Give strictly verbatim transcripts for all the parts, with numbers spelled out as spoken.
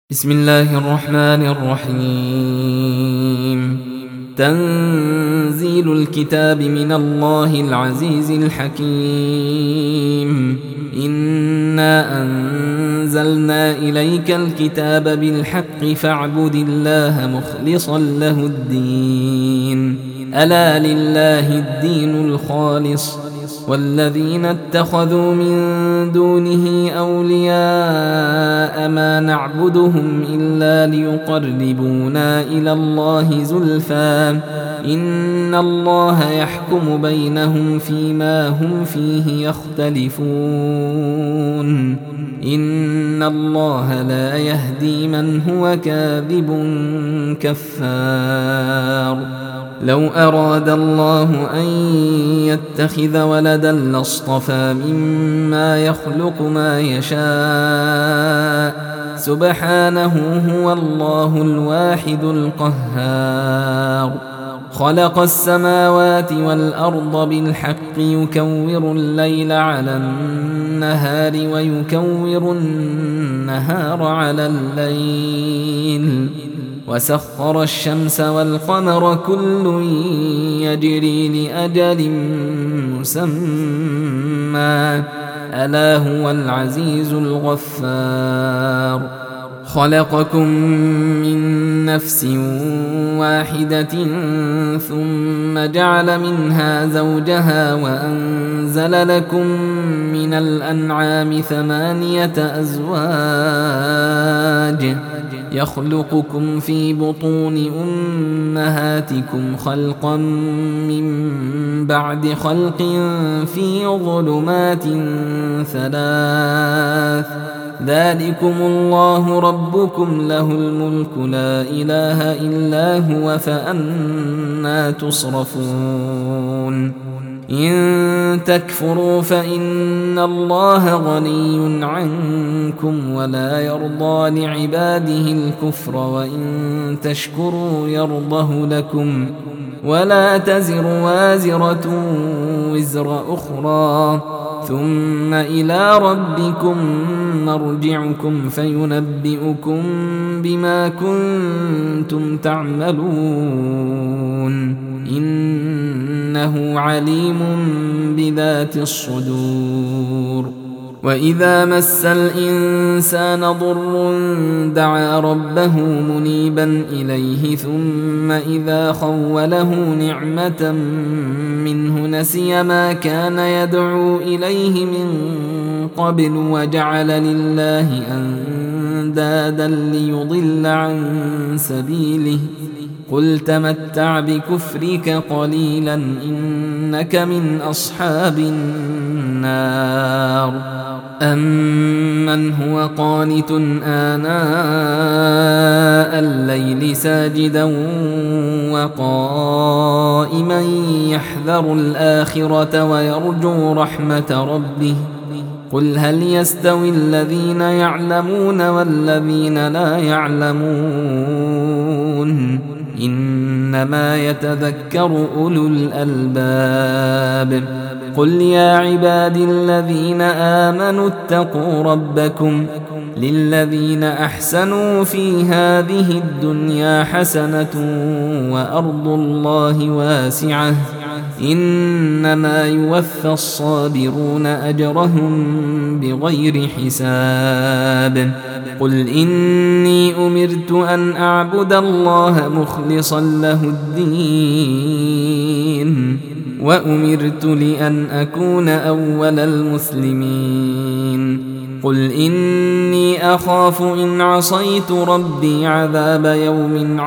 بسم الله الرحمن الرحيم. تنزيل الكتاب من الله العزيز الحكيم. إنا أنزلنا إليك الكتاب بالحق فاعبد الله مخلصا له الدين. ألا لله الدين الخالص والذين اتخذوا من دونه أولياء ما نعبدهم إلا ليقربونا إلى الله زلفى إن الله يحكم بينهم فيما هم فيه يختلفون إن الله لا يهدي من هو كاذب كفار. لو أراد الله أن يتخذ ولدا لاصطفى مما يخلق ما يشاء سبحانه هو الله الواحد القهار. خلق السماوات والأرض بالحق يكور الليل على النهار ويكور النهار على الليل وسخر الشمس والقمر كل يجري لأجل مسمى ألا هو العزيز الغفار. خلقكم من نفس واحدة ثم جعل منها زوجها وأنزل لكم من الأنعام ثمانية أزواج يخلقكم في بطون أمهاتكم خلقا من بعد خلق في ظلمات ثلاث ذلكم الله ربكم له الملك لا إله إلا هو فأنى تصرفون. إن تكفروا فإن الله غني عنكم ولا يرضى لعباده الكفر وإن تشكروا يرضه لكم ولا تزر وازرة وزر أخرى ثم إلى ربكم مرجعكم فينبئكم بما كنتم تعملون إنه عليم بذات الصدور. وإذا مس الإنسان ضر دعا ربه منيبا إليه ثم إذا خوله نعمة منه نسي ما كان يدعو إليه من قبل وجعل لله أندادا ليضل عن سبيله قل تمتع بكفرك قليلا إنك من أصحاب النار. أمن هو قانت آناء الليل ساجدا وقائما يحذر الآخرة ويرجو رحمة ربه قل هل يستوي الذين يعلمون والذين لا يعلمون إنما يتذكر أولو الألباب. قل يا عبادي الذين آمنوا اتقوا ربكم للذين أحسنوا في هذه الدنيا حسنة وأرض الله واسعة إنما يوفى الصابرون أجرهم بغير حساب. قل إني أمرت أن أعبد الله مخلصا له الدين وأمرت لأن أكون أول المسلمين. قل إني أخاف إن عصيت ربي عذاب يوم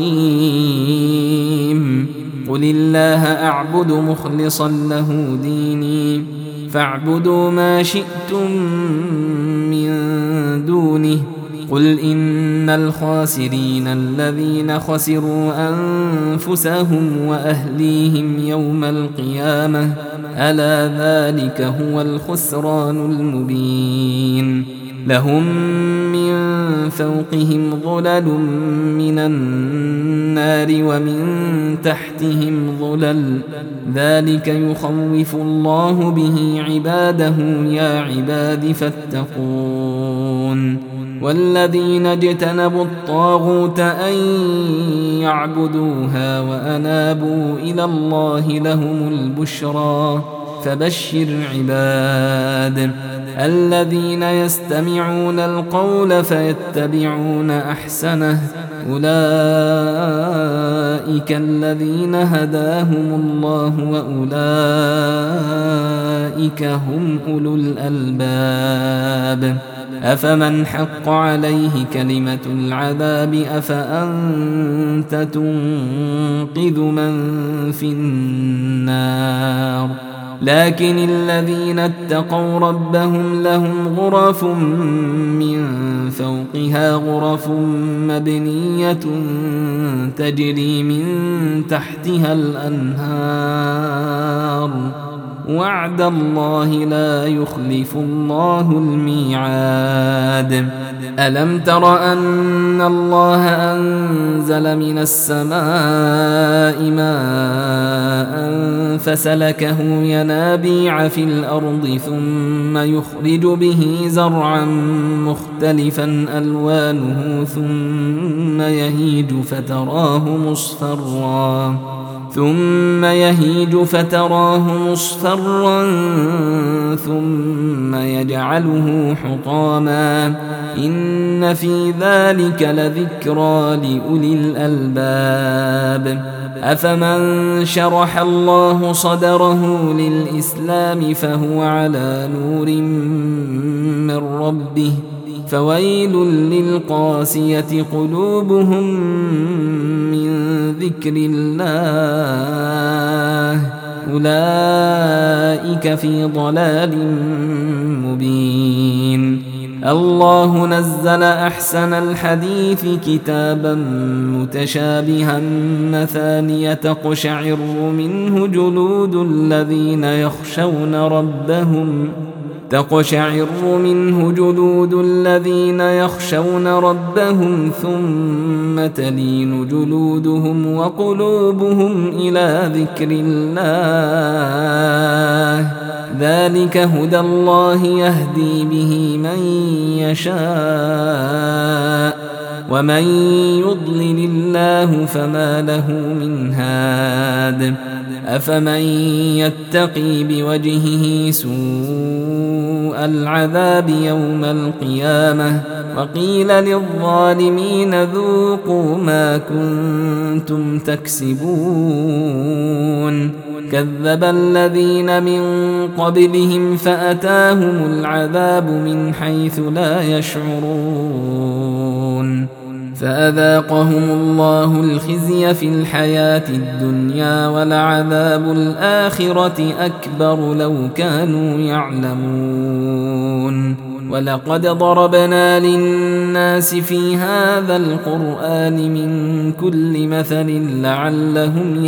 عظيم. قل الله أعبد مخلصا له ديني فاعبدوا ما شئتم من دونه. قل إن الخاسرين الذين خسروا أنفسهم وأهليهم يوم القيامة ألا ذلك هو الخسران المبين. لهم من فوقهم ظلل من النار ومن تحتهم ظلل ذلك يخوف الله به عباده يا عباد فاتقون. والذين اجتنبوا الطاغوت أن يعبدوها وأنابوا إلى الله لهم البشرى فبشر عباد الذين يستمعون القول فيتبعون أحسنه أولئك الذين هداهم الله وأولئك هم أولو الألباب أفمن حق عليه كلمة العذاب أفأنت تنقذ من في النار لكن الذين اتقوا ربهم لهم غرف من فوقها غرف مبنية تجري من تحتها الأنهار وعد الله لا يخلف الله الميعاد ألم تر أن الله أنزل من السماء ماء فسلكه ينابيع في الأرض ثم يخرج به زرعا مختلفا ألوانه ثم يهيج فتراه مصفرا ثم يهيج فتراه مصفرا ثم يجعله حطاما إن في ذلك لذكرى لأولي الألباب أفمن شرح الله صدره للإسلام فهو على نور من ربه فويل للقاسية قلوبهم من ذكر الله أولئك في ضلال مبين الله نزل أحسن الحديث كتابا متشابها مثانية تقشعر منه جلود الذين يخشون ربهم تقشعر منه جلود الذين يخشون ربهم ثم تلين جلودهم وقلوبهم إلى ذكر الله ذلك هدى الله يهدي به من يشاء ومن يضلل الله فما له من هاد أفمن يتقي بوجهه سوء العذاب يوم القيامة وقيل للظالمين ذوقوا ما كنتم تكسبون كذب الذين من قبلهم فأتاهم العذاب من حيث لا يشعرون فأذاقهم الله الخزي في الحياة الدنيا ولعذاب الآخرة أكبر لو كانوا يعلمون ولقد ضربنا للناس في هذا القرآن من كل مثل لعلهم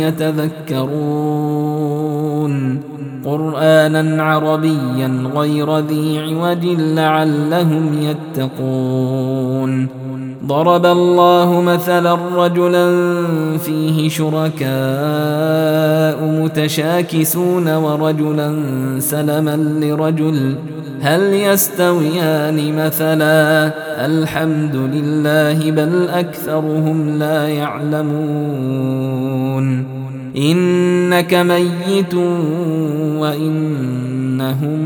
يتذكرون قرآنا عربيا غير ذي عوج لعلهم يتقون ضرب الله مثلا رجلا فيه شركاء متشاكسون ورجلا سلما لرجل هل يستويان مثلا الحمد لله بل أكثرهم لا يعلمون إنك ميت وإنهم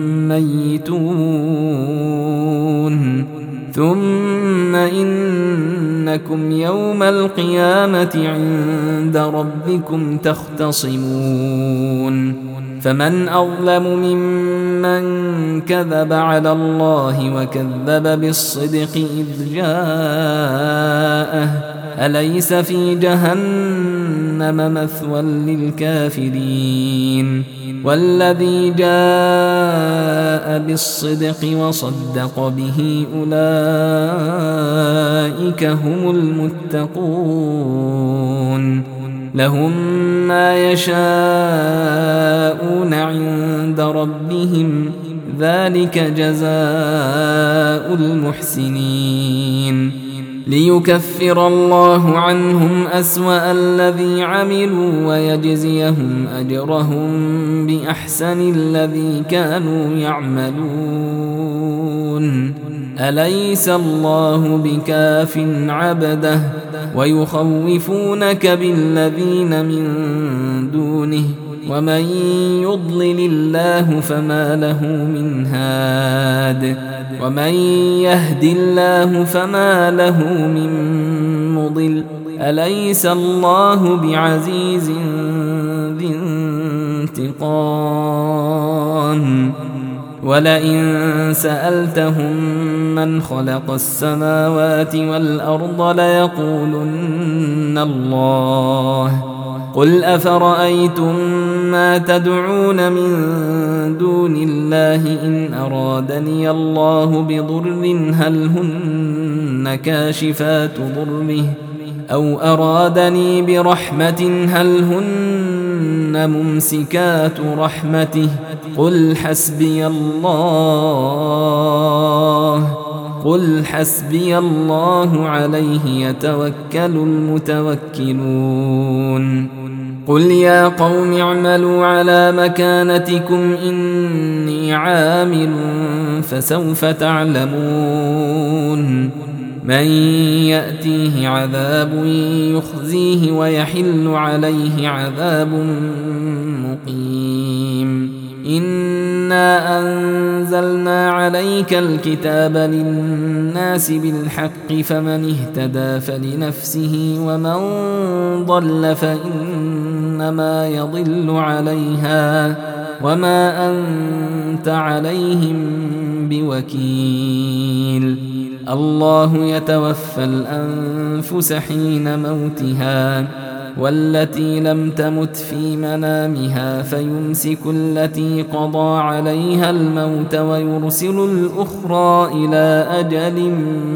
ميتون ثم إنكم يوم القيامة عند ربكم تختصمون فمن أظلم ممن كذب على الله وكذب بالصدق إذ جاءه أليس في جهنم مثوى للكافرين والذي جاء بالصدق وصدق به أولئك هم المتقون لهم ما يشاءون عند ربهم ذلك جزاء المحسنين ليكفر الله عنهم أسوأ الذي عملوا ويجزيهم أجرهم بأحسن الذي كانوا يعملون أليس الله بكاف عبده ويخوفونك بالذين من دونه ومن يضلل الله فما له من هاد ومن يهد الله فما له من مضل أليس الله بعزيز ذي انتقام ولئن سألتهم من خلق السماوات والأرض ليقولن الله قل أفرأيتم ما تدعون من دون الله إن أرادني الله بضر هل هن كاشفات ضره أو أرادني برحمة هل هن ممسكات رحمته قل حسبي الله قل حسبي الله عليه يتوكل المتوكلون قل يا قوم اعملوا على مكانتكم إني عامل فسوف تعلمون من يأتيه عذاب يخزيه ويحل عليه عذاب مقيم إنا أنزلنا عليك الكتاب للناس بالحق فمن اهتدى فلنفسه ومن ضل فإنما يضل عليها وما أنت عليهم بوكيل الله يتوفى الأنفس حين موتها والتي لم تمت في منامها فيمسك التي قضى عليها الموت ويرسل الأخرى إلى أجل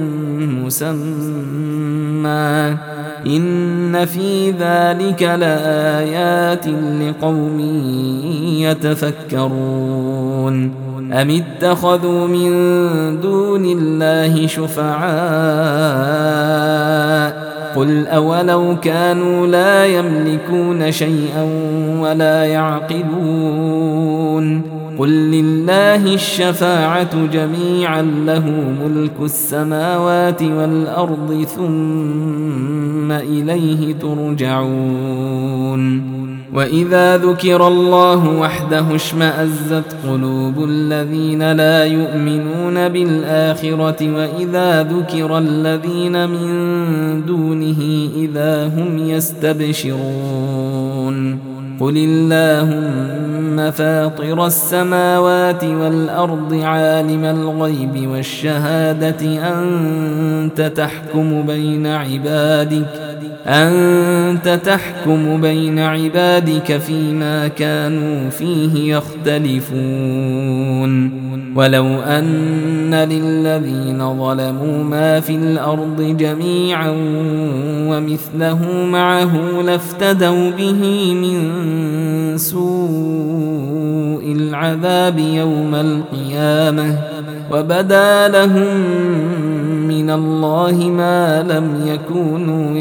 مسمى إن في ذلك لآيات لقوم يتفكرون أم اتخذوا من دون الله شفعاء قل أولو كانوا لا يملكون شيئا ولا يعقلون قل لله الشفاعة جميعا له ملك السماوات والأرض ثم إليه ترجعون وإذا ذكر الله وحده اشمأزت قلوب الذين لا يؤمنون بالآخرة وإذا ذكر الذين من دونه إذا هم يستبشرون قل اللهم فاطر السماوات والأرض عالم الغيب والشهادة أنت تحكم بين عبادك أنت تحكم بين عبادك فيما كانوا فيه يختلفون ولو أن للذين ظلموا ما في الأرض جميعا ومثله معه لافتدوا به من سوء العذاب يوم القيامة وبدا لهم من الله ما لم يكونوا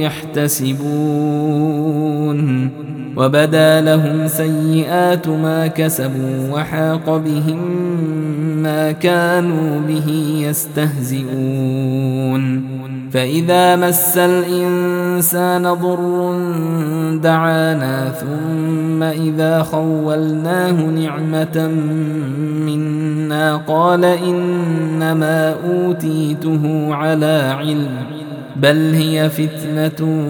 يحتسبون وبدا لهم سيئات ما كسبوا وحاق بهم ما كانوا به يستهزئون فإذا مس الإنسان ضر دعانا ثم إذا خولناه نعمة منا قال إنما أوتيته على علم بل هي فتنة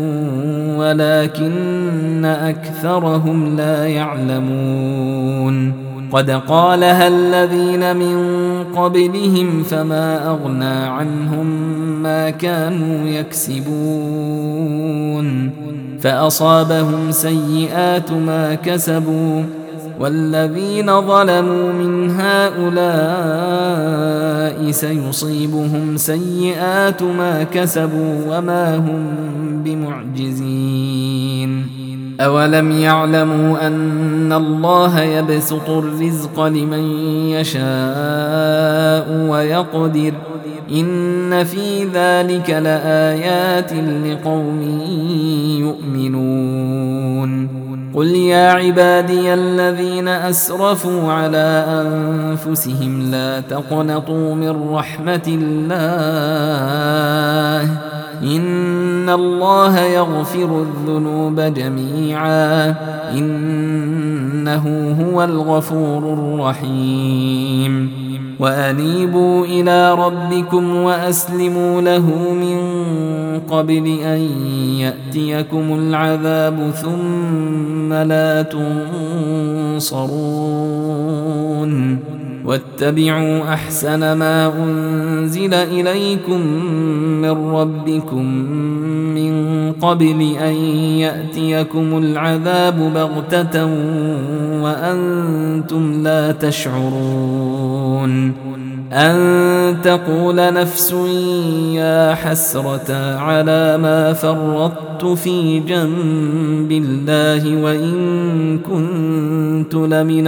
ولكن أكثرهم لا يعلمون قد قالها الذين من قبلهم فما أغنى عنهم ما كانوا يكسبون فأصابهم سيئات ما كسبوا والذين ظلموا من هؤلاء سيصيبهم سيئات ما كسبوا وما هم بمعجزين أولم يعلموا أن الله يبسط الرزق لمن يشاء ويقدر إن في ذلك لآيات لقوم يؤمنون قل يا عبادي الذين أسرفوا على أنفسهم لا تقنطوا من رحمة الله إن الله يغفر الذنوب جميعا إنه هو الغفور الرحيم وأنيبوا إلى ربكم وأسلموا له من قبل أن يأتيكم العذاب ثم لا تنصرون واتبعوا أحسن ما أنزل إليكم من ربكم من قبل أن يأتيكم العذاب بغتة وأنتم لا تشعرون أن تقول نفس يا حسرة على ما فرطت في جنب الله وإن كنت لمن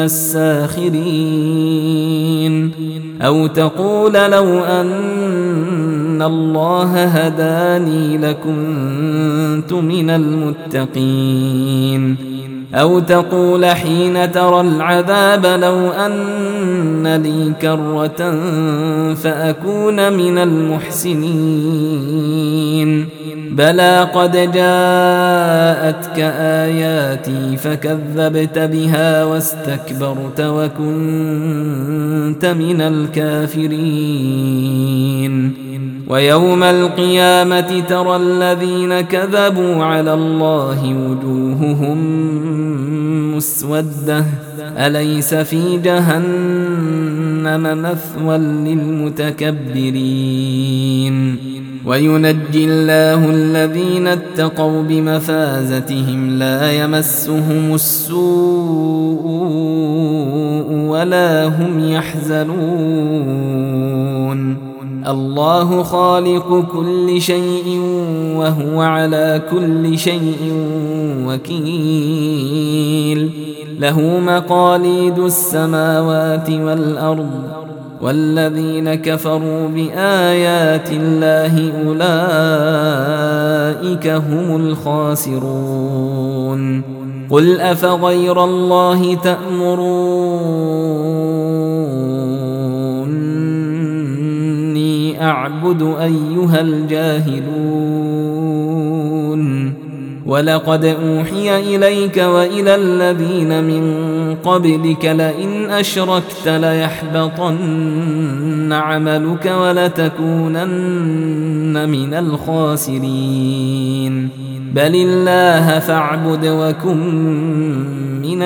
الساخرين أو تقول لو أن الله هداني لكنت من المتقين أو تقول حين ترى العذاب لو أن لي كرة فأكون من المحسنين بلى قد جاءتك آياتي فكذبت بها واستكبرت وكنت من الكافرين ويوم القيامة ترى الذين كذبوا على الله وجوههم مسودة أليس في جهنم مثوى للمتكبرين وينجي الله الذين اتقوا بمفازتهم لا يمسهم السوء ولا هم يحزنون الله خالق كل شيء وهو على كل شيء وكيل له مقاليد السماوات والأرض والذين كفروا بآيات الله أولئك هم الخاسرون قل أفغير الله تأمروني أعبد أيها الجاهلون ولقد أوحي إليك وإلى الذين من قبلك لئن أشركت ليحبطن عملك ولتكونن من الخاسرين بل الله فاعبد وكن من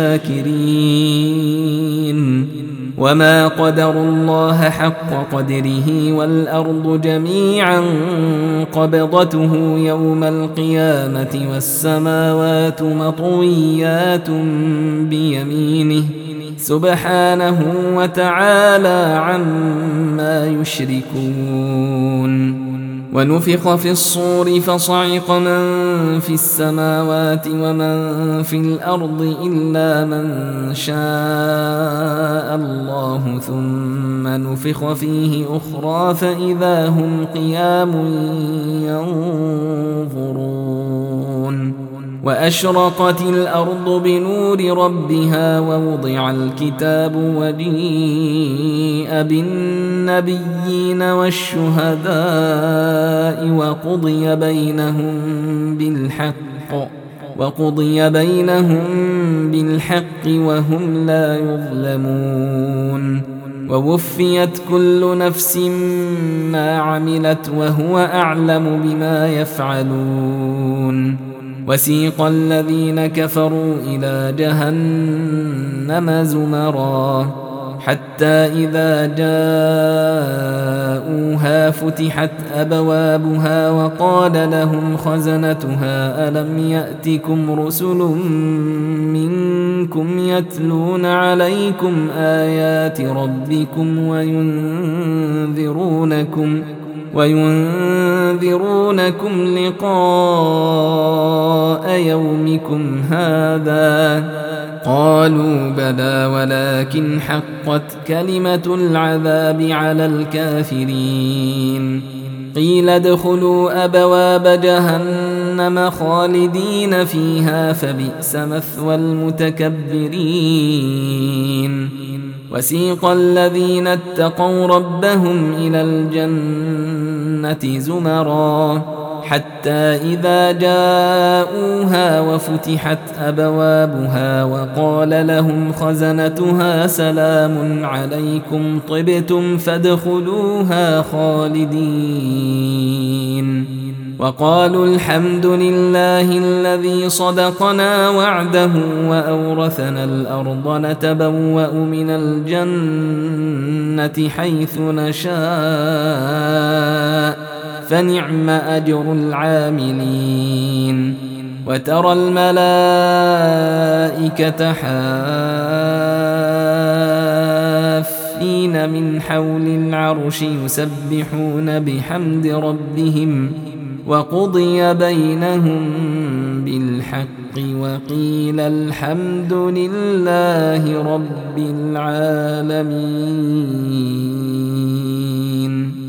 الشاكرين وما قدروا الله حق قدره والأرض جميعا قبضته يوم القيامة والسماوات مطويات بيمينه سبحانه وتعالى عما يشركون ونفخ في الصور فصعق من في السماوات ومن في الأرض إلا من شاء الله ثم نفخ فيه أخرى فإذا هم قيام ينظرون وأشرقت الأرض بنور ربها ووضع الكتاب وجيء بالنبيين والشهداء وقضي بينهم بالحق وقضي بينهم بالحق وهم لا يظلمون ووفيت كل نفس ما عملت وهو أعلم بما يفعلون وسيق الذين كفروا إلى جهنم زمرا حتى إذا جاءوها فتحت أبوابها وقال لهم خزنتها ألم يأتكم رسل منكم يتلون عليكم آيات ربكم وينذرونكم وينذرونكم لقاء يومكم هذا قالوا بلى ولكن حقت كلمة العذاب على الكافرين قيل ادخلوا أبواب جهنم خالدين فيها فبئس مثوى المتكبرين وسيق الذين اتقوا ربهم إلى الجنة زمرا حتى إذا جاءوها وفتحت أبوابها وقال لهم خزنتها سلام عليكم طبتم فادخلوها خالدين وقالوا الحمد لله الذي صدقنا وعده وأورثنا الأرض نتبوأ من الجنة حيث نشاء فنعم أجر العاملين وترى الملائكة حافين من حول العرش يسبحون بحمد ربهم وقضي بينهم بالحق وقيل الحمد لله رب العالمين.